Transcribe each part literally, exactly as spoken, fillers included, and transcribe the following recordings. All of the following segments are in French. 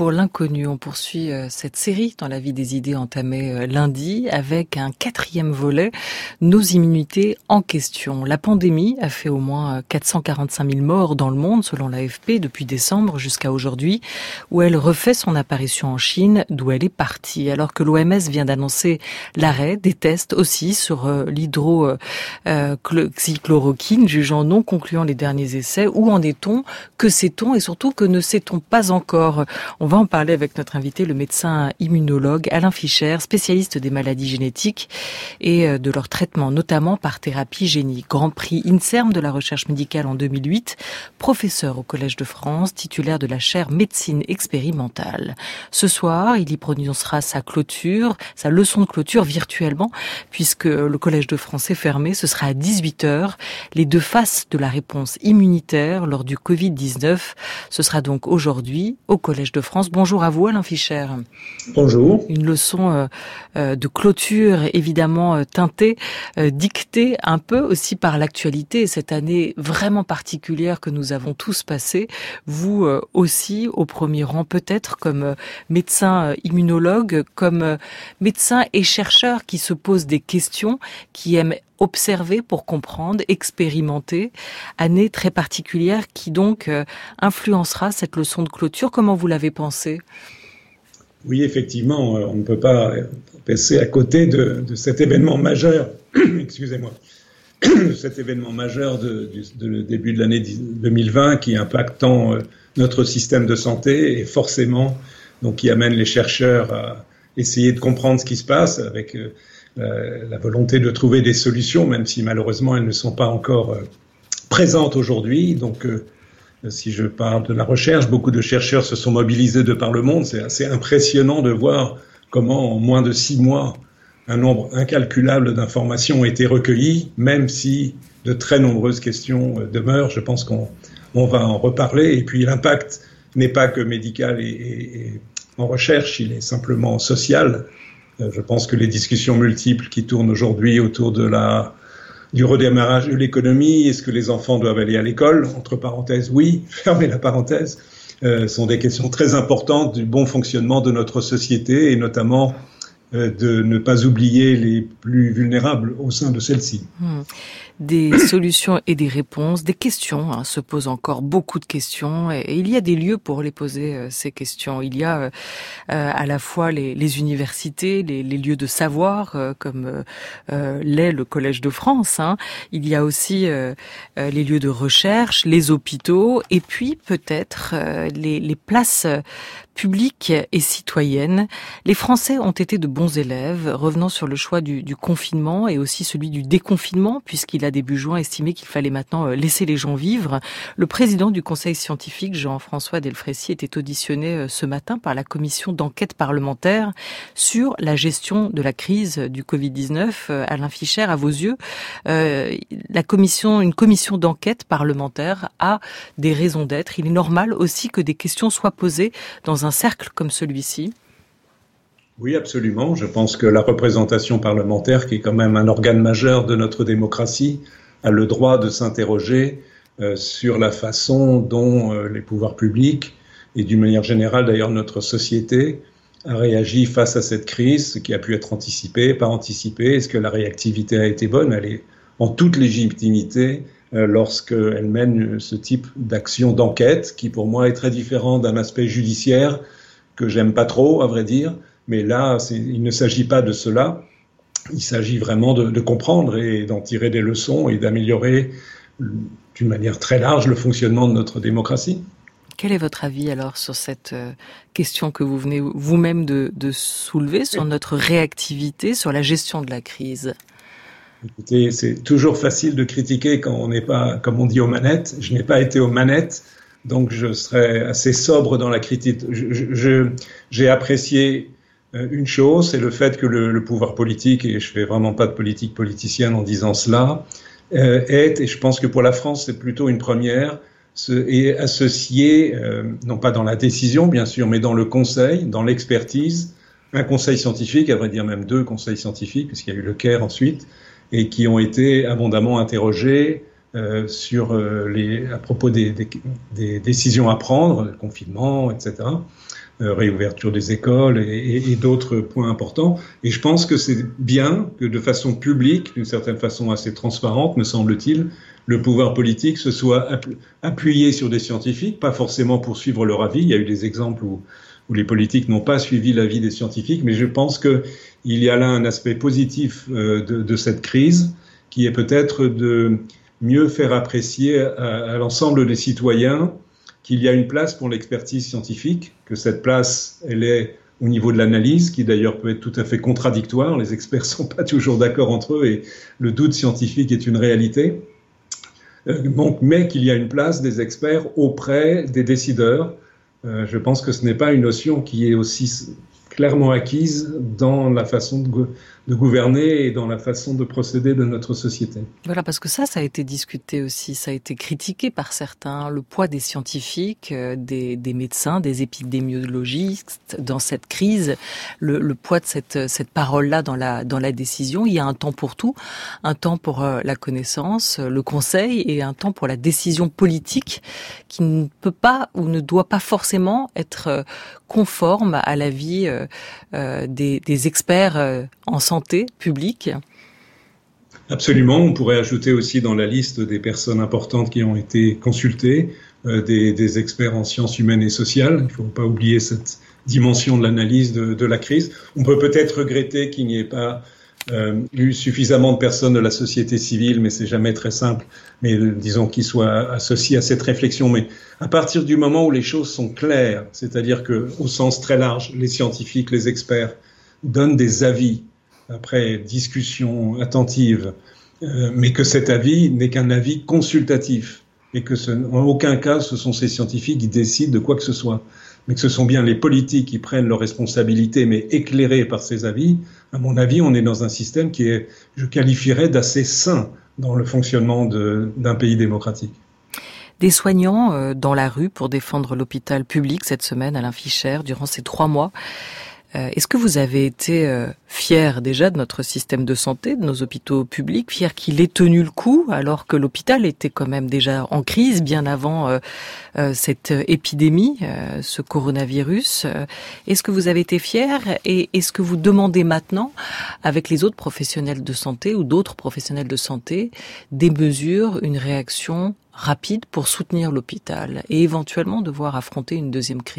pour l'inconnu. On poursuit euh, cette série dans la vie des idées entamée euh, lundi avec un quatrième volet, nos immunités en question. La pandémie a fait au moins quatre cent quarante-cinq mille morts dans le monde selon l'A F P depuis décembre jusqu'à aujourd'hui, où elle refait son apparition en Chine, d'où elle est partie. Alors que l'O M S vient d'annoncer l'arrêt des tests aussi sur euh, l'hydroxychloroquine, jugeant non concluant les derniers essais. Où en est-on? Que sait-on? Et surtout, que ne sait-on pas encore? On va en parler avec notre invité, le médecin immunologue Alain Fischer, spécialiste des maladies génétiques et de leur traitement, notamment par thérapie génique. Grand prix INSERM de la recherche médicale en deux mille huit, professeur au Collège de France, titulaire de la chaire médecine expérimentale. Ce soir, il y prononcera sa clôture, sa leçon de clôture virtuellement, puisque le Collège de France est fermé. Ce sera à dix-huit heures. Les deux faces de la réponse immunitaire lors du covid dix-neuf. Ce sera donc aujourd'hui au Collège de France. Bonjour à vous, Alain Fischer. Bonjour. Une leçon euh, euh, de clôture évidemment euh, teintée, euh, dictée un peu aussi par l'actualité, cette année vraiment particulière que nous avons tous passée. Vous euh, aussi, au premier rang, peut-être comme euh, médecin euh, immunologue, comme euh, médecin et chercheur qui se pose des questions, qui aime observer pour comprendre, expérimenter. Année très particulière qui donc euh, influencera cette leçon de clôture. Comment vous l'avez pensée? Oui, effectivement, on ne peut pas passer à côté de, de cet événement majeur, excusez-moi, de cet événement majeur de, de, de début de l'année deux mille vingt qui impactant notre système de santé et forcément donc qui amène les chercheurs à essayer de comprendre ce qui se passe avec euh, la, la volonté de trouver des solutions, même si malheureusement elles ne sont pas encore euh, présentes aujourd'hui. Donc euh, si je parle de la recherche, beaucoup de chercheurs se sont mobilisés de par le monde. C'est assez impressionnant de voir comment en moins de six mois, un nombre incalculable d'informations ont été recueillies, même si de très nombreuses questions euh, demeurent. Je pense qu'on on va en reparler. Et puis l'impact n'est pas que médical et, et, et en recherche, il est simplement social. Euh, je pense que les discussions multiples qui tournent aujourd'hui autour de la du redémarrage de l'économie, est-ce que les enfants doivent aller à l'école, entre parenthèses, oui, fermez la parenthèse, euh, sont des questions très importantes du bon fonctionnement de notre société et notamment euh, de ne pas oublier les plus vulnérables au sein de celle-ci. Mmh. Des solutions et des réponses, des questions, hein, se posent encore beaucoup de questions et, et il y a des lieux pour les poser, euh, ces questions. Il y a euh, à la fois les, les universités, les, les lieux de savoir, euh, comme euh, l'est le Collège de France. Hein. Il y a aussi euh, euh, les lieux de recherche, les hôpitaux et puis peut-être euh, les, les places publiques et citoyennes. Les Français ont été de bons élèves, revenant sur le choix du, du confinement et aussi celui du déconfinement, puisqu'il a début juin estimé qu'il fallait maintenant laisser les gens vivre. Le président du Conseil scientifique, Jean-François Delfraissy, était auditionné ce matin par la commission d'enquête parlementaire sur la gestion de la crise du covid dix-neuf. Alain Fischer, à vos yeux, euh, la commission, une commission d'enquête parlementaire a des raisons d'être. Il est normal aussi que des questions soient posées dans un cercle comme celui-ci. Oui, absolument. Je pense que la représentation parlementaire, qui est quand même un organe majeur de notre démocratie, a le droit de s'interroger euh, sur la façon dont euh, les pouvoirs publics et d'une manière générale d'ailleurs notre société a réagi face à cette crise, ce qui a pu être anticipé, pas anticipé. Est-ce que la réactivité a été bonne? Elle est en toute légitimité euh, lorsqu'elle mène ce type d'action d'enquête, qui pour moi est très différent d'un aspect judiciaire que j'aime pas trop, à vrai dire. Mais là, c'est, il ne s'agit pas de cela. Il s'agit vraiment de, de comprendre et d'en tirer des leçons et d'améliorer d'une manière très large le fonctionnement de notre démocratie. Quel est votre avis alors sur cette question que vous venez vous-même de, de soulever, sur notre réactivité, sur la gestion de la crise? Écoutez, c'est toujours facile de critiquer quand on n'est pas, comme on dit, aux manettes. Je n'ai pas été aux manettes, donc je serais assez sobre dans la critique. Je, je, je, j'ai apprécié une chose, c'est le fait que le, le pouvoir politique, et je fais vraiment pas de politique politicienne en disant cela, euh, est, et je pense que pour la France c'est plutôt une première, se, est associé, euh, non pas dans la décision bien sûr, mais dans le conseil, dans l'expertise, un conseil scientifique, à vrai dire même deux conseils scientifiques, puisqu'il y a eu le CAIR ensuite, et qui ont été abondamment interrogés euh, sur euh, les, à propos des, des, des décisions à prendre, le confinement, et cetera. euh, réouverture des écoles et, et, et d'autres points importants. Et je pense que c'est bien que de façon publique, d'une certaine façon assez transparente, me semble-t-il, le pouvoir politique se soit appuyé sur des scientifiques, pas forcément pour suivre leur avis. Il y a eu des exemples où, où les politiques n'ont pas suivi l'avis des scientifiques, mais je pense qu'il y a là un aspect positif euh, de, de cette crise, qui est peut-être de mieux faire apprécier à, à l'ensemble des citoyens qu'il y a une place pour l'expertise scientifique, que cette place, elle est au niveau de l'analyse, qui d'ailleurs peut être tout à fait contradictoire. Les experts ne sont pas toujours d'accord entre eux et le doute scientifique est une réalité. Donc, mais qu'il y a une place des experts auprès des décideurs. Euh, je pense que ce n'est pas une notion qui est aussi clairement acquise dans la façon de, go- de gouverner et dans la façon de procéder de notre société. Voilà, parce que ça, ça a été discuté aussi, ça a été critiqué par certains, le poids des scientifiques, euh, des, des médecins, des épidémiologistes dans cette crise, le, le poids de cette, cette parole-là dans la, dans la décision. Il y a un temps pour tout, un temps pour euh, la connaissance, le conseil et un temps pour la décision politique qui ne peut pas ou ne doit pas forcément être euh, conforme à l'avis euh, euh, des, des experts euh, en santé publique. Absolument. On pourrait ajouter aussi dans la liste des personnes importantes qui ont été consultées, euh, des, des experts en sciences humaines et sociales. Il ne faut pas oublier cette dimension de l'analyse de, de la crise. On peut peut-être regretter qu'il n'y ait pas euh, eu suffisamment de personnes de la société civile, mais c'est jamais très simple. Mais euh, disons qu'ils soient associés à cette réflexion. Mais à partir du moment où les choses sont claires, c'est-à-dire que, au sens très large, les scientifiques, les experts donnent des avis après discussion attentive, euh, mais que cet avis n'est qu'un avis consultatif et que ce, en aucun cas ce sont ces scientifiques qui décident de quoi que ce soit, mais que ce sont bien les politiques qui prennent leurs responsabilités, mais éclairés par ces avis. À mon avis, on est dans un système qui est, je qualifierais, d'assez sain dans le fonctionnement de, d'un pays démocratique. Des soignants euh, dans la rue pour défendre l'hôpital public cette semaine, Alain Fischer, durant ces trois mois. Est-ce que vous avez été euh, fier déjà de notre système de santé, de nos hôpitaux publics, fier qu'il ait tenu le coup alors que l'hôpital était quand même déjà en crise bien avant euh, euh, cette épidémie, euh, ce coronavirus. Est-ce que vous avez été fier et est-ce que vous demandez maintenant, avec les autres professionnels de santé ou d'autres professionnels de santé, des mesures, une réaction rapide pour soutenir l'hôpital et éventuellement devoir affronter une deuxième crise ?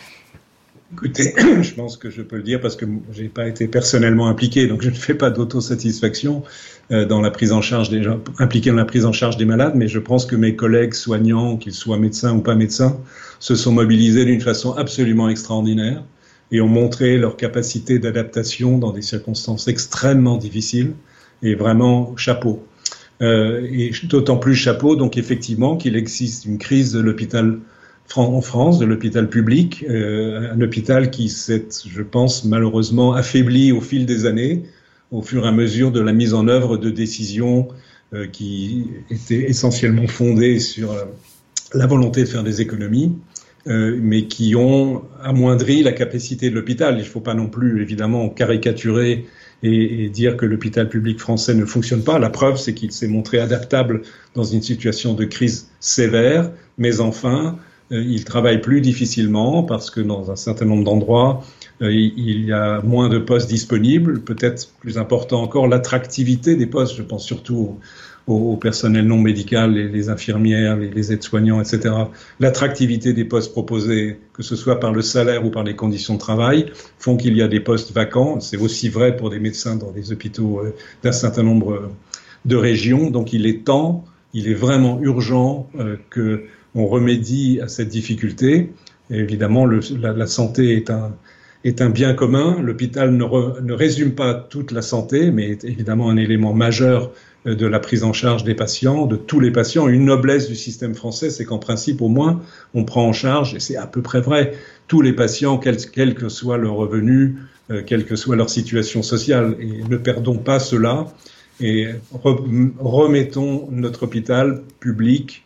Écoutez, je pense que je peux le dire parce que j'ai pas été personnellement impliqué, donc je ne fais pas d'autosatisfaction euh, dans la prise en charge des gens, impliqué dans la prise en charge des malades, mais je pense que mes collègues soignants, qu'ils soient médecins ou pas médecins, se sont mobilisés d'une façon absolument extraordinaire et ont montré leur capacité d'adaptation dans des circonstances extrêmement difficiles et vraiment chapeau. Euh, et d'autant plus chapeau, donc effectivement, qu'il existe une crise de l'hôpital en France, de l'hôpital public, euh, un hôpital qui s'est, je pense, malheureusement affaibli au fil des années, au fur et à mesure de la mise en œuvre de décisions euh, qui étaient essentiellement fondées sur euh, la volonté de faire des économies, euh, mais qui ont amoindri la capacité de l'hôpital. Il ne faut pas non plus, évidemment, caricaturer et, et dire que l'hôpital public français ne fonctionne pas. La preuve, c'est qu'il s'est montré adaptable dans une situation de crise sévère, mais enfin, il travaille plus difficilement parce que dans un certain nombre d'endroits, euh, il y a moins de postes disponibles. Peut-être plus important encore, l'attractivité des postes. Je pense surtout au, au personnel non médical, les, les infirmières, les, les aides-soignants, et cetera. L'attractivité des postes proposés, que ce soit par le salaire ou par les conditions de travail, font qu'il y a des postes vacants. C'est aussi vrai pour des médecins dans des hôpitaux euh, d'un certain nombre de régions. Donc il est temps, il est vraiment urgent euh, que on remédie à cette difficulté. Et évidemment, le, la, la santé est un, est un bien commun. L'hôpital ne, re, ne résume pas toute la santé, mais est évidemment un élément majeur de la prise en charge des patients, de tous les patients. Une noblesse du système français, c'est qu'en principe, au moins, on prend en charge, et c'est à peu près vrai, tous les patients, quel, quel que soit leur revenu, euh, quelle que soit leur situation sociale. Et ne perdons pas cela et re, remettons notre hôpital public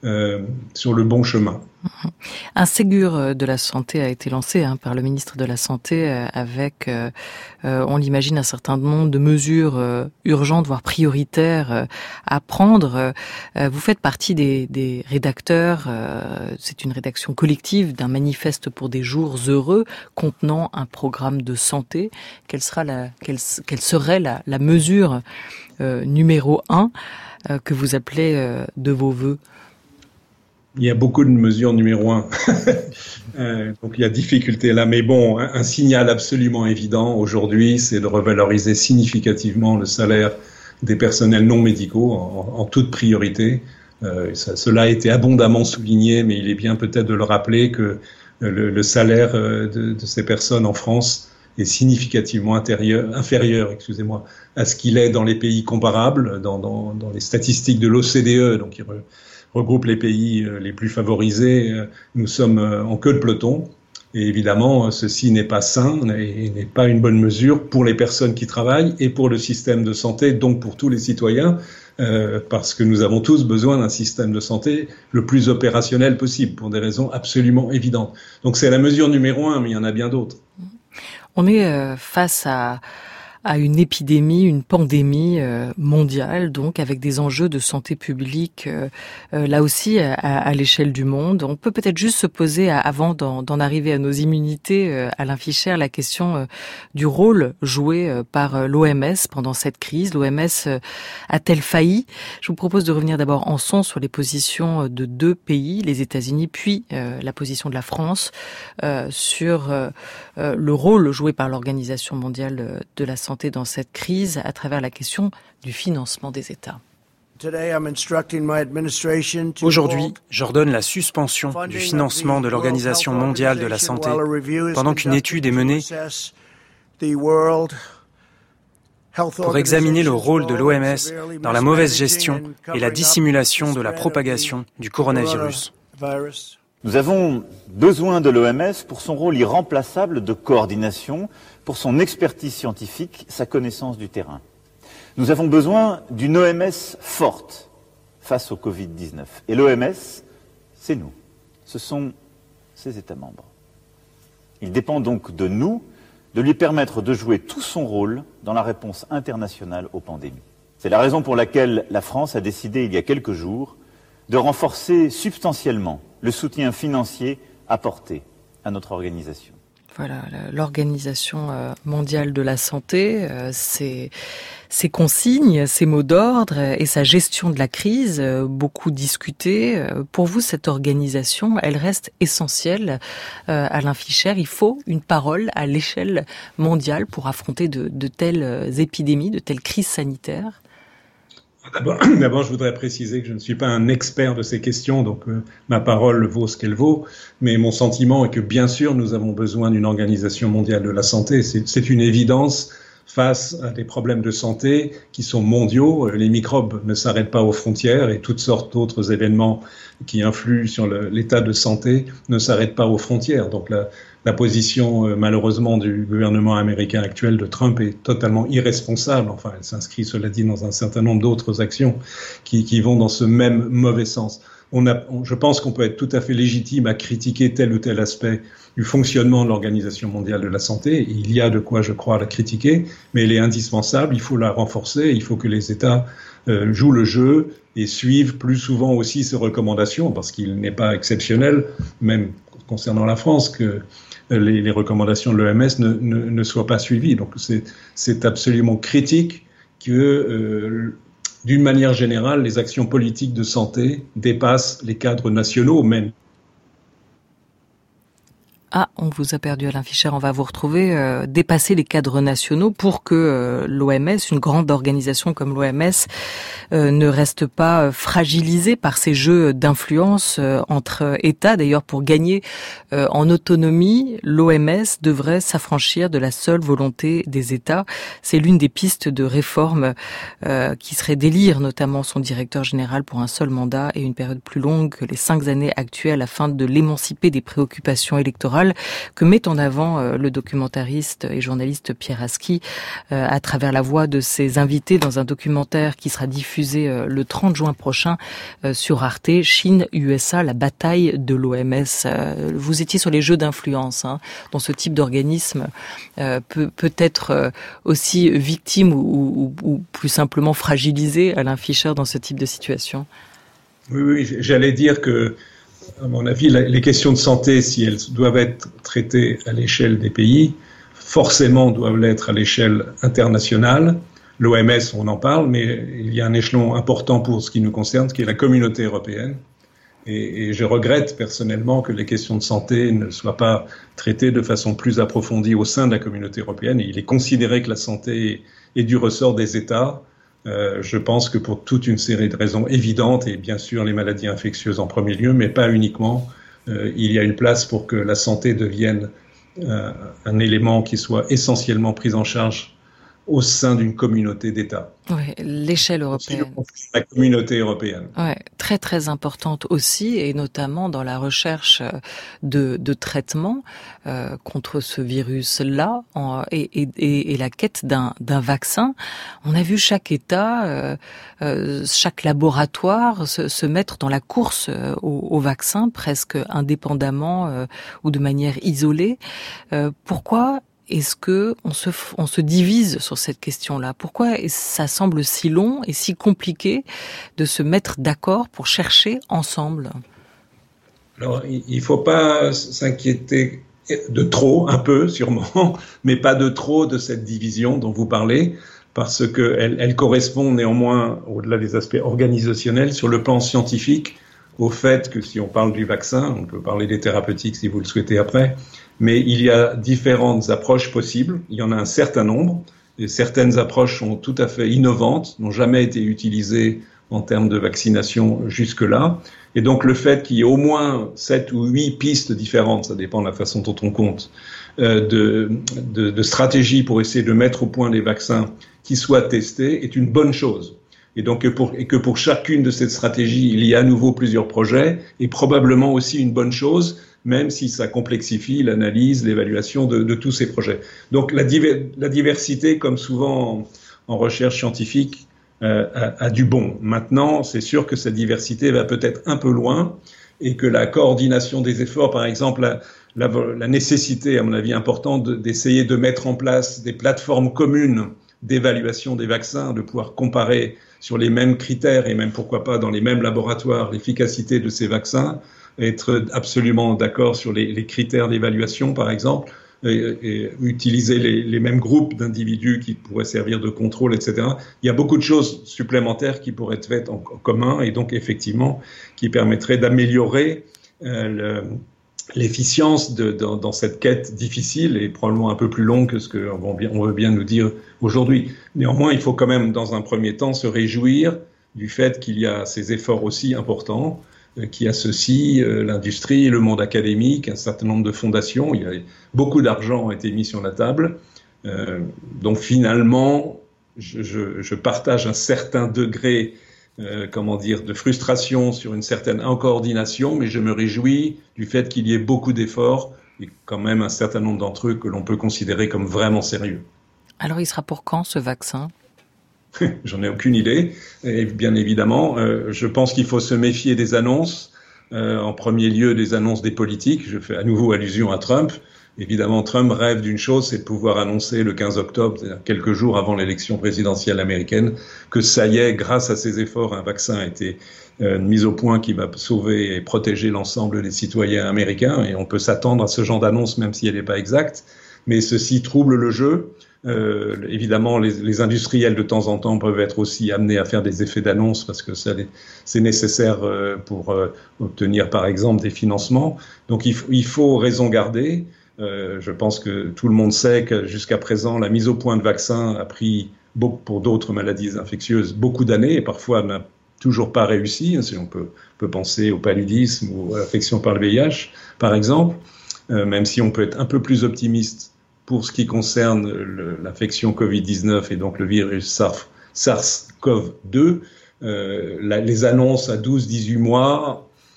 euh, sur le bon chemin. Un Ségur de la santé a été lancé hein, par le ministre de la Santé euh, avec, euh, euh, on l'imagine, un certain nombre de mesures euh, urgentes, voire prioritaires euh, à prendre. Euh, vous faites partie des, des rédacteurs, euh, c'est une rédaction collective d'un manifeste pour des jours heureux contenant un programme de santé. Quelle sera la, quelle, quelle serait la, la mesure euh, numéro un euh, que vous appelez euh, de vos vœux? Il y a beaucoup de mesures numéro un. euh, donc il y a difficulté là. Mais bon, un, un signal absolument évident aujourd'hui, c'est de revaloriser significativement le salaire des personnels non médicaux en, en toute priorité. Euh, ça, cela a été abondamment souligné, mais il est bien peut-être de le rappeler que le, le salaire de, de ces personnes en France est significativement intérieur, inférieur, excusez-moi, à ce qu'il est dans les pays comparables, dans, dans, dans les statistiques de l'O C D E. Donc il re, regroupe les pays les plus favorisés. Nous sommes en queue de peloton. Et évidemment, ceci n'est pas sain et n'est pas une bonne mesure pour les personnes qui travaillent et pour le système de santé, donc pour tous les citoyens, euh, parce que nous avons tous besoin d'un système de santé le plus opérationnel possible, pour des raisons absolument évidentes. Donc c'est la mesure numéro un, mais il y en a bien d'autres. On est euh, face à... à une épidémie, une pandémie euh, mondiale, donc avec des enjeux de santé publique, euh, euh, là aussi à, à l'échelle du monde. On peut peut-être juste se poser, à, avant d'en, d'en arriver à nos immunités, euh, Alain Fischer, la question euh, du rôle joué euh, par euh, l'O M S pendant cette crise. L'O M S euh, a-t-elle failli? Je vous propose de revenir d'abord en son sur les positions de deux pays, les États-Unis, puis euh, la position de la France euh, sur euh, euh, le rôle joué par l'Organisation mondiale de la santé dans cette crise à travers la question du financement des États. Aujourd'hui, j'ordonne la suspension du financement de l'Organisation mondiale de la santé pendant qu'une étude est menée pour examiner le rôle de l'O M S dans la mauvaise gestion et la dissimulation de la propagation du coronavirus. Nous avons besoin de l'O M S pour son rôle irremplaçable de coordination, pour son expertise scientifique, sa connaissance du terrain. Nous avons besoin d'une O M S forte face au covid dix-neuf. Et l'O M S, c'est nous. Ce sont ses États membres. Il dépend donc de nous de lui permettre de jouer tout son rôle dans la réponse internationale aux pandémies. C'est la raison pour laquelle la France a décidé il y a quelques jours de renforcer substantiellement le soutien financier apporté à notre organisation. Voilà, l'Organisation mondiale de la santé, ses, ses consignes, ses mots d'ordre et sa gestion de la crise, beaucoup discuté. Pour vous, cette organisation, elle reste essentielle. Alain Fischer, il faut une parole à l'échelle mondiale pour affronter de, de telles épidémies, de telles crises sanitaires. D'abord, d'abord, je voudrais préciser que je ne suis pas un expert de ces questions, donc euh, ma parole vaut ce qu'elle vaut, mais mon sentiment est que bien sûr, nous avons besoin d'une organisation mondiale de la santé. C'est, c'est une évidence face à des problèmes de santé qui sont mondiaux. Les microbes ne s'arrêtent pas aux frontières et toutes sortes d'autres événements qui influent sur le, l'état de santé ne s'arrêtent pas aux frontières. Donc la, la position, euh, malheureusement, du gouvernement américain actuel de Trump est totalement irresponsable. Enfin, elle s'inscrit, cela dit, dans un certain nombre d'autres actions qui, qui vont dans ce même mauvais sens. On a, on, je pense qu'on peut être tout à fait légitime à critiquer tel ou tel aspect du fonctionnement de l'Organisation mondiale de la santé. Il y a de quoi, je crois, la critiquer, mais elle est indispensable. Il faut la renforcer. Il faut que les États euh, jouent le jeu et suivent plus souvent aussi ces recommandations, parce qu'il n'est pas exceptionnel, même concernant la France, que les, les recommandations de l'O M S ne, ne, ne soient pas suivies. Donc c'est, c'est absolument critique que, euh, d'une manière générale, les actions politiques de santé dépassent les cadres nationaux même. Ah, on vous a perdu, Alain Fischer. On va vous retrouver, euh, dépasser les cadres nationaux pour que euh, l'O M S, une grande organisation comme l'O M S, euh, ne reste pas euh, fragilisée par ces jeux d'influence euh, entre États. D'ailleurs, pour gagner euh, en autonomie, l'O M S devrait s'affranchir de la seule volonté des États. C'est l'une des pistes de réforme euh, qui serait d'élire notamment son directeur général pour un seul mandat et une période plus longue que les cinq années actuelles afin de l'émanciper des préoccupations électorales. générale que met en avant euh, le documentariste et journaliste Pierre Aski euh, à travers la voix de ses invités dans un documentaire qui sera diffusé euh, le trente juin prochain euh, sur Arte, Chine-U S A, la bataille de l'O M S. Euh, vous étiez sur les jeux d'influence, hein, dont ce type d'organisme euh, peut, peut être euh, aussi victime ou, ou, ou plus simplement fragilisé, Alain Fischer, dans ce type de situation. Oui, oui, j'allais dire que, à mon avis, les questions de santé, si elles doivent être traitées à l'échelle des pays, forcément doivent l'être à l'échelle internationale. L'O M S, on en parle, mais il y a un échelon important pour ce qui nous concerne, qui est la communauté européenne. Et, et je regrette personnellement que les questions de santé ne soient pas traitées de façon plus approfondie au sein de la communauté européenne. Et il est considéré que la santé est du ressort des États. Euh, je pense que pour toute une série de raisons évidentes, et bien sûr les maladies infectieuses en premier lieu, mais pas uniquement, euh, il y a une place pour que la santé devienne euh, un élément qui soit essentiellement pris en charge au sein d'une communauté d'États. Oui, l'échelle européenne. La communauté européenne. Ouais, très très importante aussi, et notamment dans la recherche de, de traitement euh, contre ce virus-là en, et, et, et la quête d'un, d'un vaccin. On a vu chaque État, euh, euh, chaque laboratoire se, se mettre dans la course euh, au, au vaccin, presque indépendamment euh, ou de manière isolée. Euh, pourquoi est-ce que on se, on se divise sur cette question-là? Pourquoi ça semble si long et si compliqué de se mettre d'accord pour chercher ensemble? Alors, il ne faut pas s'inquiéter de trop, un peu sûrement, mais pas de trop de cette division dont vous parlez, parce qu'elle elle correspond néanmoins, au-delà des aspects organisationnels, sur le plan scientifique, au fait que si on parle du vaccin, on peut parler des thérapeutiques si vous le souhaitez après, mais il y a différentes approches possibles, il y en a un certain nombre, et certaines approches sont tout à fait innovantes, n'ont jamais été utilisées en termes de vaccination jusque-là, et donc le fait qu'il y ait au moins sept ou huit pistes différentes, ça dépend de la façon dont on compte, euh, de, de, de stratégies pour essayer de mettre au point des vaccins qui soient testés est une bonne chose. Et donc, pour, et que pour chacune de ces stratégies, il y a à nouveau plusieurs projets, et probablement aussi une bonne chose, même si ça complexifie l'analyse, l'évaluation de, de tous ces projets. Donc, la, diver, la diversité, comme souvent en, en recherche scientifique, euh, a, a du bon. Maintenant, c'est sûr que cette diversité va peut-être un peu loin, et que la coordination des efforts, par exemple, la, la, la nécessité, à mon avis, importante de, d'essayer de mettre en place des plateformes communes d'évaluation des vaccins, de pouvoir comparer sur les mêmes critères et même pourquoi pas dans les mêmes laboratoires l'efficacité de ces vaccins, être absolument d'accord sur les, les critères d'évaluation par exemple, et, et utiliser les, les mêmes groupes d'individus qui pourraient servir de contrôle, et cetera. Il y a beaucoup de choses supplémentaires qui pourraient être faites en, en commun et donc effectivement qui permettraient d'améliorer euh, le l'efficience de, dans, dans cette quête difficile et probablement un peu plus longue que ce qu'on on veut bien nous dire aujourd'hui. Néanmoins, il faut quand même, dans un premier temps, se réjouir du fait qu'il y a ces efforts aussi importants euh, qui associent euh, l'industrie, le monde académique, un certain nombre de fondations. Il y a beaucoup d'argent a été mis sur la table. Euh, donc finalement, je, je, je partage un certain degré Euh, comment dire, de frustration sur une certaine incoordination, mais je me réjouis du fait qu'il y ait beaucoup d'efforts et quand même un certain nombre d'entre eux que l'on peut considérer comme vraiment sérieux. Alors il sera pour quand ce vaccin ? J'en ai aucune idée, et bien évidemment, euh, je pense qu'il faut se méfier des annonces, euh, en premier lieu des annonces des politiques. Je fais à nouveau allusion à Trump. Évidemment, Trump rêve d'une chose, c'est de pouvoir annoncer le quinze octobre, c'est-à-dire quelques jours avant l'élection présidentielle américaine, que ça y est, grâce à ses efforts, un vaccin a été euh, mis au point qui va sauver et protéger l'ensemble des citoyens américains. Et on peut s'attendre à ce genre d'annonce, même si elle n'est pas exacte. Mais ceci trouble le jeu. Euh, évidemment, les, les industriels de temps en temps peuvent être aussi amenés à faire des effets d'annonce parce que ça, c'est nécessaire euh, pour euh, obtenir, par exemple, des financements. Donc, il, il faut raison garder. Euh, je pense que tout le monde sait que jusqu'à présent, la mise au point de vaccins a pris, beaucoup, pour d'autres maladies infectieuses, beaucoup d'années et parfois n'a toujours pas réussi. Si on peut, peut penser au paludisme ou à l'infection par le V I H, par exemple, euh, même si on peut être un peu plus optimiste pour ce qui concerne le, l'infection covid dix-neuf et donc le virus SARS-CoV deux, euh, la, les annonces à douze à dix-huit mois,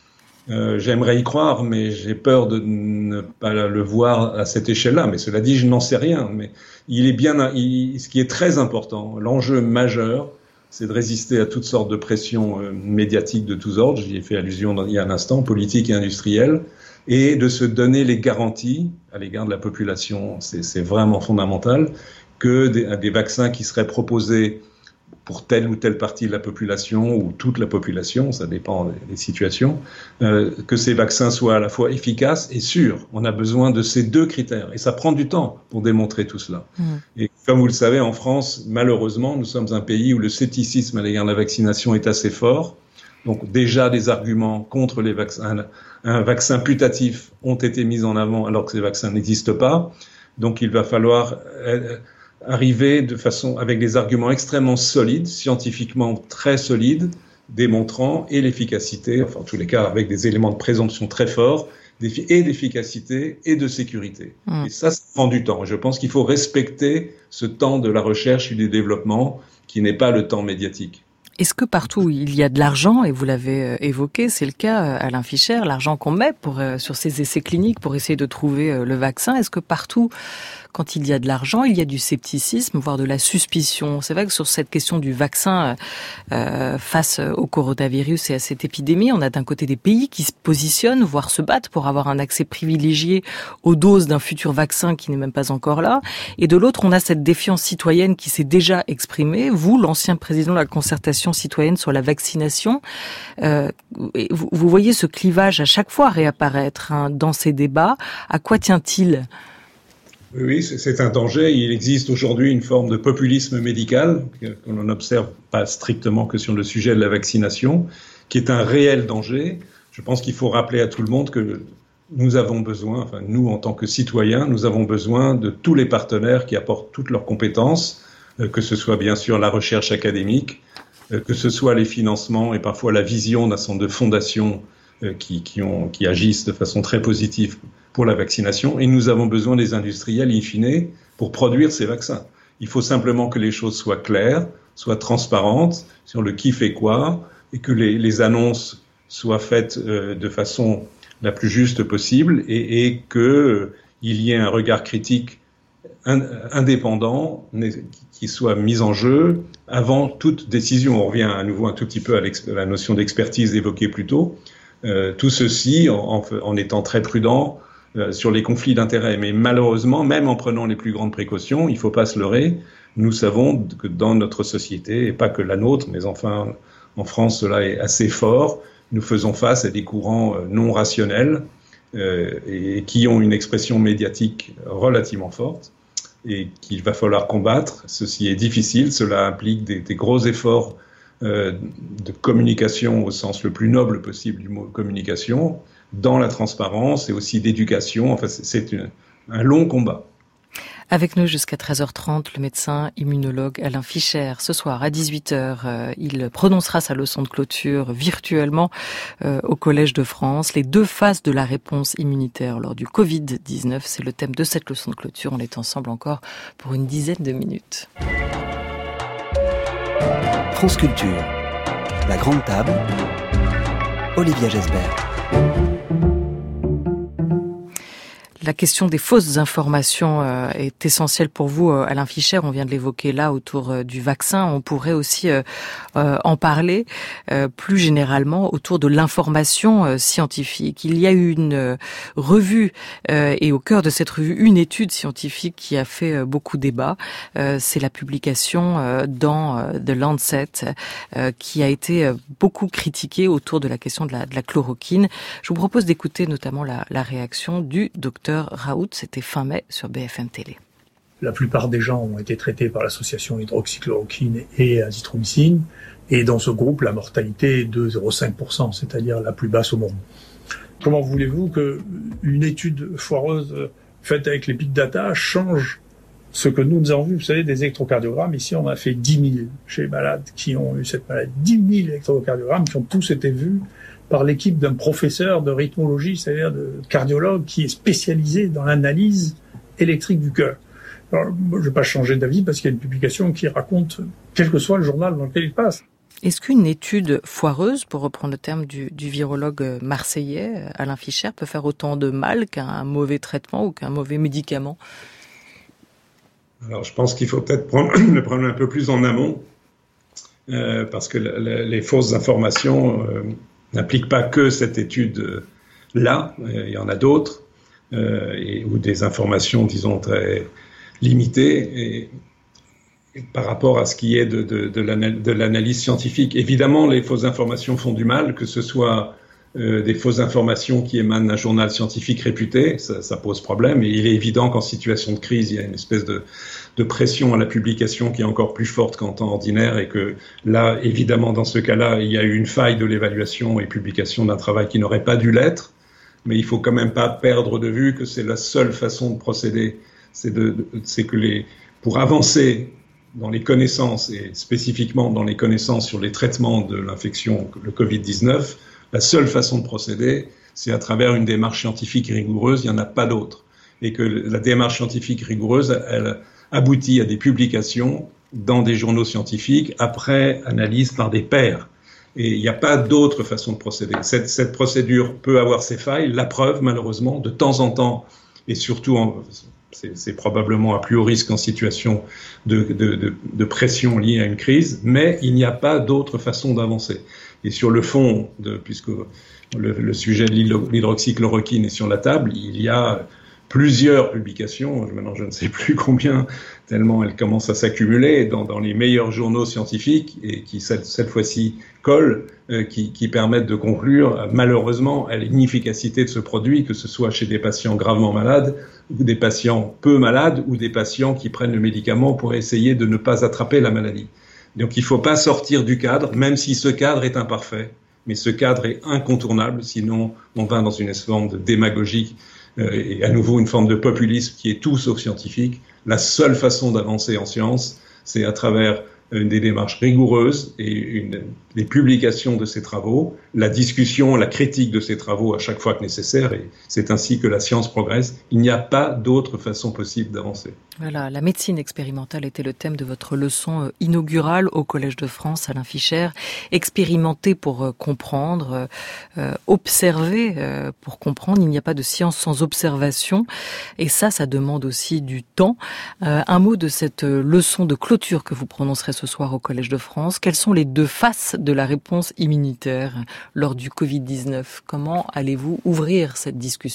Euh, j'aimerais y croire, mais j'ai peur de ne pas le voir à cette échelle-là. Mais cela dit, je n'en sais rien. Mais il est bien, il, ce qui est très important, l'enjeu majeur, c'est de résister à toutes sortes de pressions euh, médiatiques de tous ordres. J'y ai fait allusion dans, il y a un instant, politiques et industrielles, et de se donner les garanties à l'égard de la population. C'est, c'est vraiment fondamental que des, des vaccins qui seraient proposés pour telle ou telle partie de la population ou toute la population, ça dépend des, des situations, euh, que ces vaccins soient à la fois efficaces et sûrs. On a besoin de ces deux critères et ça prend du temps pour démontrer tout cela. Mmh. Et comme vous le savez, en France, malheureusement, nous sommes un pays où le scepticisme à l'égard de la vaccination est assez fort. Donc déjà des arguments contre les vaccins, un vaccin putatif ont été mis en avant alors que ces vaccins n'existent pas. Donc il va falloir euh, arriver de façon avec des arguments extrêmement solides, scientifiquement très solides, démontrant et l'efficacité, enfin en tous les cas avec des éléments de présomption très forts, et d'efficacité et de sécurité. Mmh. Et ça, ça prend du temps. Je pense qu'il faut respecter ce temps de la recherche et du développement qui n'est pas le temps médiatique. Est-ce que partout il y a de l'argent, et vous l'avez évoqué, c'est le cas, Alain Fischer, l'argent qu'on met pour, sur ces essais cliniques pour essayer de trouver le vaccin, est-ce que partout, quand il y a de l'argent, il y a du scepticisme, voire de la suspicion? C'est vrai que sur cette question du vaccin euh, face au coronavirus et à cette épidémie, on a d'un côté des pays qui se positionnent, voire se battent pour avoir un accès privilégié aux doses d'un futur vaccin qui n'est même pas encore là, et de l'autre, on a cette défiance citoyenne qui s'est déjà exprimée. Vous, l'ancien président de la concertation citoyenne sur la vaccination, euh, vous, vous voyez ce clivage à chaque fois réapparaître hein, dans ces débats. À quoi tient-il ? Oui, c'est un danger. Il existe aujourd'hui une forme de populisme médical que l'on n'observe pas strictement que sur le sujet de la vaccination, qui est un réel danger. Je pense qu'il faut rappeler à tout le monde que nous avons besoin, enfin nous en tant que citoyens, nous avons besoin de tous les partenaires qui apportent toutes leurs compétences, que ce soit bien sûr la recherche académique, que ce soit les financements et parfois la vision d'un centre de fondation qui, qui, ont, qui agissent de façon très positive pour la vaccination. Et nous avons besoin des industriels, in fine, pour produire ces vaccins. Il faut simplement que les choses soient claires, soient transparentes sur le qui fait quoi, et que les, les annonces soient faites euh, de façon la plus juste possible, et, et qu'il euh, y ait un regard critique indépendant qui soit mis en jeu avant toute décision. On revient à nouveau un tout petit peu à la notion d'expertise évoquée plus tôt. Euh, tout ceci en, en, en étant très prudent euh, sur les conflits d'intérêts. Mais malheureusement, même en prenant les plus grandes précautions, il ne faut pas se leurrer. Nous savons que dans notre société, et pas que la nôtre, mais enfin en France, cela est assez fort, nous faisons face à des courants euh, non rationnels euh, et qui ont une expression médiatique relativement forte, et qu'il va falloir combattre. Ceci est difficile, cela implique des, des gros efforts euh, de communication au sens le plus noble possible du mot communication, dans la transparence et aussi d'éducation. Enfin, c'est, c'est une, un long combat. Avec nous jusqu'à treize heures trente, le médecin immunologue Alain Fischer. Ce soir, à dix-huit heures, euh, il prononcera sa leçon de clôture virtuellement euh, au Collège de France. Les deux phases de la réponse immunitaire lors du covid dix-neuf, c'est le thème de cette leçon de clôture. On est ensemble encore pour une dizaine de minutes. France Culture, la grande table, Olivia Gesbert. La question des fausses informations euh, est essentielle pour vous, euh, Alain Fischer. On vient de l'évoquer là autour euh, du vaccin. On pourrait aussi euh, euh, en parler euh, plus généralement autour de l'information euh, scientifique. Il y a eu une euh, revue euh, et au cœur de cette revue, une étude scientifique qui a fait euh, beaucoup débat. Euh, c'est la publication euh, dans euh, The Lancet euh, qui a été euh, beaucoup critiquée autour de la question de la, de la chloroquine. Je vous propose d'écouter notamment la, la réaction du docteur Raoult, c'était fin mai sur B F M Télé. La plupart des gens ont été traités par l'association hydroxychloroquine et azithromycine, et dans ce groupe, la mortalité est de zéro virgule cinq pour cent, c'est-à-dire la plus basse au monde. Comment voulez-vous qu'une étude foireuse faite avec les big data change ce que nous, nous avons vu? Vous savez, des électrocardiogrammes, ici on a fait dix mille chez les malades qui ont eu cette maladie, dix mille électrocardiogrammes qui ont tous été vus par l'équipe d'un professeur de rythmologie, c'est-à-dire de cardiologue qui est spécialisé dans l'analyse électrique du cœur. Alors, moi, je ne vais pas changer d'avis parce qu'il y a une publication qui raconte, quel que soit le journal dans lequel il passe. Est-ce qu'une étude foireuse, pour reprendre le terme du, du virologue marseillais Alain Fischer, peut faire autant de mal qu'un mauvais traitement ou qu'un mauvais médicament ? Alors, je pense qu'il faut peut-être prendre le problème un peu plus en amont, euh, parce que la, la, les fausses informations euh, n'impliquent pas que cette étude-là. Euh, il y en a d'autres, euh, et, ou des informations, disons, très limitées, et, et par rapport à ce qui est de, de, de, l'anal- de l'analyse scientifique. Évidemment, les fausses informations font du mal, que ce soit Euh, des fausses informations qui émanent d'un journal scientifique réputé, ça, ça pose problème. Et il est évident qu'en situation de crise, il y a une espèce de, de pression à la publication qui est encore plus forte qu'en temps ordinaire, et que là, évidemment, dans ce cas-là, il y a eu une faille de l'évaluation et publication d'un travail qui n'aurait pas dû l'être. Mais il faut quand même pas perdre de vue que c'est la seule façon de procéder. C'est, de, de, c'est que les, pour avancer dans les connaissances, et spécifiquement dans les connaissances sur les traitements de l'infection, le covid dix-neuf, la seule façon de procéder, c'est à travers une démarche scientifique rigoureuse, il n'y en a pas d'autre. Et que la démarche scientifique rigoureuse, elle aboutit à des publications dans des journaux scientifiques, après analyse par des pairs. Et il n'y a pas d'autre façon de procéder. Cette, cette procédure peut avoir ses failles, la preuve, malheureusement, de temps en temps, et surtout, en, c'est, c'est probablement à plus haut risque en situation de, de, de, de pression liée à une crise, mais il n'y a pas d'autre façon d'avancer. Et sur le fond, de, puisque le, le sujet de l'hydroxychloroquine est sur la table, il y a plusieurs publications, maintenant je ne sais plus combien, tellement elles commencent à s'accumuler dans, dans les meilleurs journaux scientifiques, et qui cette, cette fois-ci collent, euh, qui, qui permettent de conclure malheureusement à l'inefficacité de ce produit, que ce soit chez des patients gravement malades, ou des patients peu malades, ou des patients qui prennent le médicament pour essayer de ne pas attraper la maladie. Donc il ne faut pas sortir du cadre, même si ce cadre est imparfait, mais ce cadre est incontournable, sinon on va dans une forme de démagogie euh, et à nouveau une forme de populisme qui est tout sauf scientifique. La seule façon d'avancer en science, c'est à travers une des démarches rigoureuses et une, des publications de ces travaux, la discussion, la critique de ces travaux à chaque fois que nécessaire, et c'est ainsi que la science progresse. Il n'y a pas d'autre façon possible d'avancer. Voilà, la médecine expérimentale était le thème de votre leçon inaugurale au Collège de France, Alain Fischer. Expérimenter pour comprendre, euh, observer euh, pour comprendre. Il n'y a pas de science sans observation, et ça, ça demande aussi du temps. Euh, un mot de cette leçon de clôture que vous prononcerez ce soir au Collège de France. Quelles sont les deux faces de la réponse immunitaire lors du covid dix-neuf ? Comment allez-vous ouvrir cette discussion ?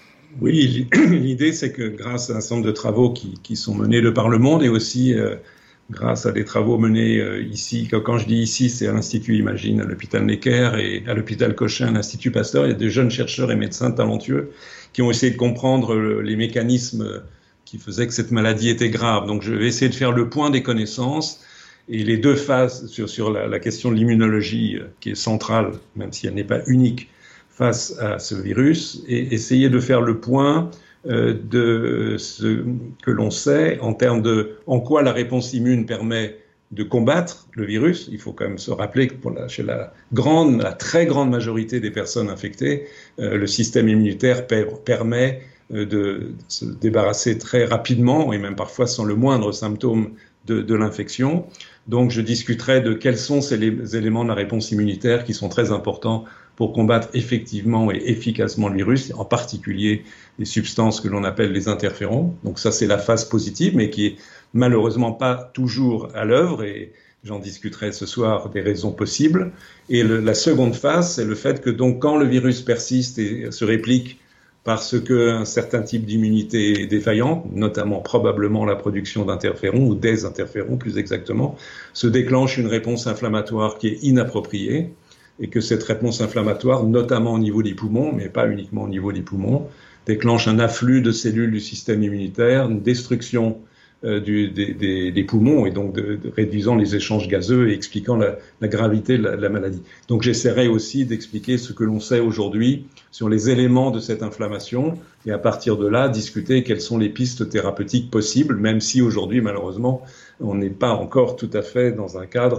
Oui, l'idée, c'est que grâce à un certain nombre de travaux qui, qui sont menés de par le monde, et aussi euh, grâce à des travaux menés euh, ici, quand je dis ici, c'est à l'Institut Imagine, à l'hôpital Necker, et à l'hôpital Cochin, à l'Institut Pasteur, il y a des jeunes chercheurs et médecins talentueux qui ont essayé de comprendre les mécanismes qui faisaient que cette maladie était grave. Donc je vais essayer de faire le point des connaissances, et les deux phases sur, sur la, la question de l'immunologie, euh, qui est centrale, même si elle n'est pas unique, face à ce virus, et essayer de faire le point euh, de ce que l'on sait en termes de en quoi la réponse immune permet de combattre le virus. Il faut quand même se rappeler que pour la, chez la grande, la très grande majorité des personnes infectées, euh, le système immunitaire per, permet euh, de se débarrasser très rapidement, et même parfois sans le moindre symptôme de, de l'infection. Donc je discuterai de quels sont ces éléments de la réponse immunitaire qui sont très importants pour combattre effectivement et efficacement le virus, en particulier les substances que l'on appelle les interférons. Donc ça, c'est la phase positive, mais qui est malheureusement pas toujours à l'œuvre, et j'en discuterai ce soir des raisons possibles. Et le, la seconde phase, c'est le fait que donc quand le virus persiste et se réplique parce qu'un certain type d'immunité est défaillante, notamment probablement la production d'interférons, ou des interférons plus exactement, se déclenche une réponse inflammatoire qui est inappropriée, et que cette réponse inflammatoire, notamment au niveau des poumons, mais pas uniquement au niveau des poumons, déclenche un afflux de cellules du système immunitaire, une destruction euh, du, des, des, des poumons, et donc de, de réduisant les échanges gazeux et expliquant la, la gravité de la, de la maladie. Donc j'essaierai aussi d'expliquer ce que l'on sait aujourd'hui sur les éléments de cette inflammation, et à partir de là, discuter quelles sont les pistes thérapeutiques possibles, même si aujourd'hui, malheureusement, on n'est pas encore tout à fait dans un cadre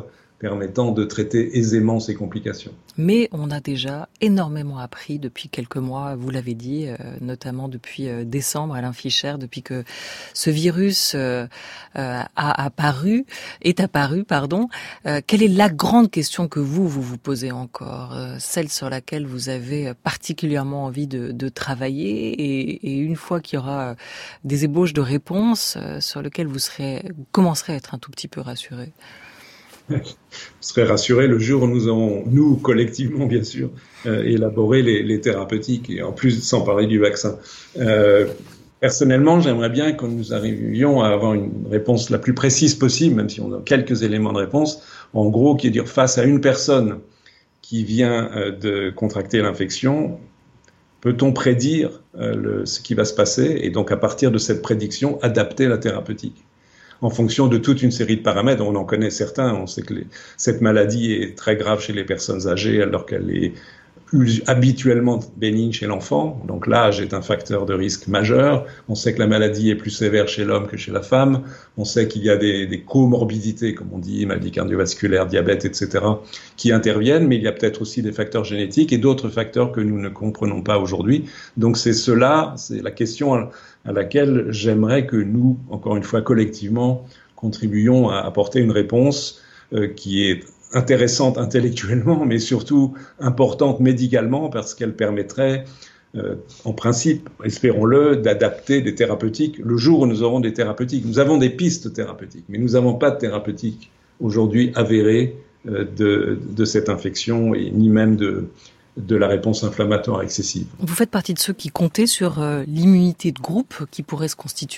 permettant de traiter aisément ces complications. Mais on a déjà énormément appris depuis quelques mois, vous l'avez dit, euh, notamment depuis euh, décembre, Alain Fischer, depuis que ce virus euh, euh, a apparu, est apparu, pardon. Euh, quelle est la grande question que vous, vous vous posez encore, euh, celle sur laquelle vous avez particulièrement envie de, de travailler, et, et une fois qu'il y aura des ébauches de réponses euh, sur lesquelles vous serez, vous commencerez à être un tout petit peu rassuré? Je serais rassuré le jour où nous aurons, nous, collectivement, bien sûr, euh, élaboré les, les thérapeutiques, et en plus, sans parler du vaccin. Euh, personnellement, j'aimerais bien que nous arrivions à avoir une réponse la plus précise possible, même si on a quelques éléments de réponse, en gros, qui est de dire, face à une personne qui vient euh, de contracter l'infection, peut-on prédire euh, le, ce qui va se passer, et donc, à partir de cette prédiction, adapter la thérapeutique en fonction de toute une série de paramètres. On en connaît certains. On sait que les, cette maladie est très grave chez les personnes âgées alors qu'elle est habituellement bénigne chez l'enfant. Donc l'âge est un facteur de risque majeur. On sait que la maladie est plus sévère chez l'homme que chez la femme. On sait qu'il y a des, des comorbidités, comme on dit, maladies cardiovasculaires, diabète, et cetera, qui interviennent, mais il y a peut-être aussi des facteurs génétiques et d'autres facteurs que nous ne comprenons pas aujourd'hui. Donc c'est cela, c'est la question à laquelle j'aimerais que nous, encore une fois collectivement, contribuions à apporter une réponse euh, qui est intéressante intellectuellement, mais surtout importante médicalement, parce qu'elle permettrait, euh, en principe, espérons-le, d'adapter des thérapeutiques le jour où nous aurons des thérapeutiques. Nous avons des pistes thérapeutiques, mais nous n'avons pas de thérapeutique aujourd'hui avérée euh, de, de cette infection, et ni même de, de la réponse inflammatoire excessive. Vous faites partie de ceux qui comptaient sur euh, l'immunité de groupe qui pourrait se constituer ?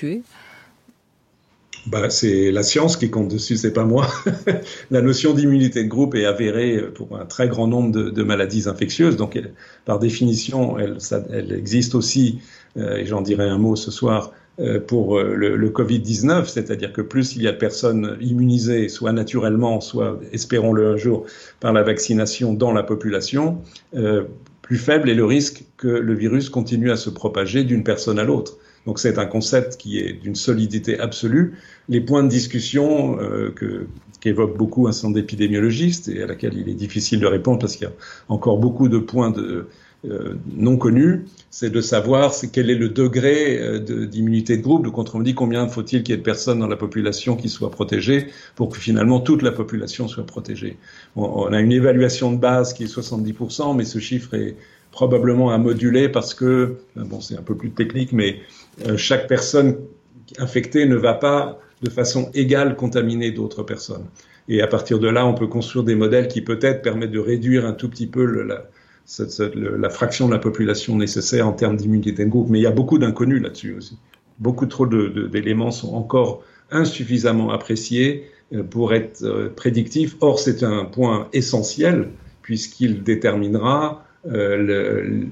Bah, c'est la science qui compte dessus, c'est pas moi. La notion d'immunité de groupe est avérée pour un très grand nombre de, de maladies infectieuses. Donc, elle, par définition, elle, ça, elle existe aussi, euh, et j'en dirai un mot ce soir, euh, pour euh, le, le covid dix-neuf. C'est-à-dire que plus il y a de personnes immunisées, soit naturellement, soit, espérons-le un jour, par la vaccination dans la population, euh, plus faible est le risque que le virus continue à se propager d'une personne à l'autre. Donc c'est un concept qui est d'une solidité absolue. Les points de discussion euh, que, qu'évoquent beaucoup un certain nombre d'épidémiologistes, et à laquelle il est difficile de répondre parce qu'il y a encore beaucoup de points de, euh, non connus, c'est de savoir c'est quel est le degré euh, de, d'immunité de groupe. Donc on dit combien faut-il qu'il y ait de personnes dans la population qui soient protégées pour que finalement toute la population soit protégée. On, on a une évaluation de base qui est soixante-dix pour cent, mais ce chiffre est probablement à moduler parce que, bon c'est un peu plus technique, mais euh, chaque personne infectée ne va pas de façon égale contaminer d'autres personnes. Et à partir de là, on peut construire des modèles qui peut-être permettent de réduire un tout petit peu le, la, cette, cette, le, la fraction de la population nécessaire en termes d'immunité de groupe. Mais il y a beaucoup d'inconnus là-dessus aussi. Beaucoup trop de, de, d'éléments sont encore insuffisamment appréciés pour être euh, prédictifs. Or, c'est un point essentiel puisqu'il déterminera Euh, le,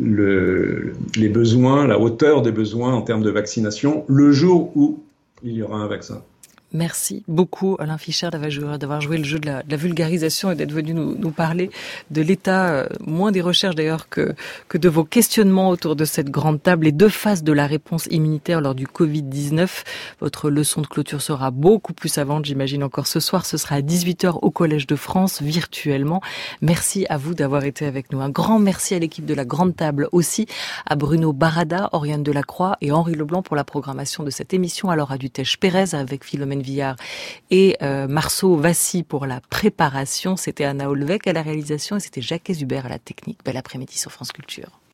le, les besoins, la hauteur des besoins en termes de vaccination le jour où il y aura un vaccin. Merci beaucoup Alain Fischer d'avoir joué, d'avoir joué le jeu de la, de la vulgarisation et d'être venu nous, nous parler de l'état, euh, moins des recherches d'ailleurs que, que de vos questionnements autour de cette grande table, les deux phases de la réponse immunitaire lors du covid dix-neuf. Votre leçon de clôture sera beaucoup plus savante, j'imagine encore ce soir. Ce sera à dix-huit heures au Collège de France, virtuellement. Merci à vous d'avoir été avec nous. Un grand merci à l'équipe de la grande table aussi, à Bruno Barada, Oriane Delacroix et Henri Leblanc pour la programmation de cette émission, à Laura Dutèche-Pérez avec Philomène Villard et euh, Marceau Vassy pour la préparation. C'était Anna Olvec à la réalisation et c'était Jacques Hubert à la technique. Bel après-midi sur France Culture.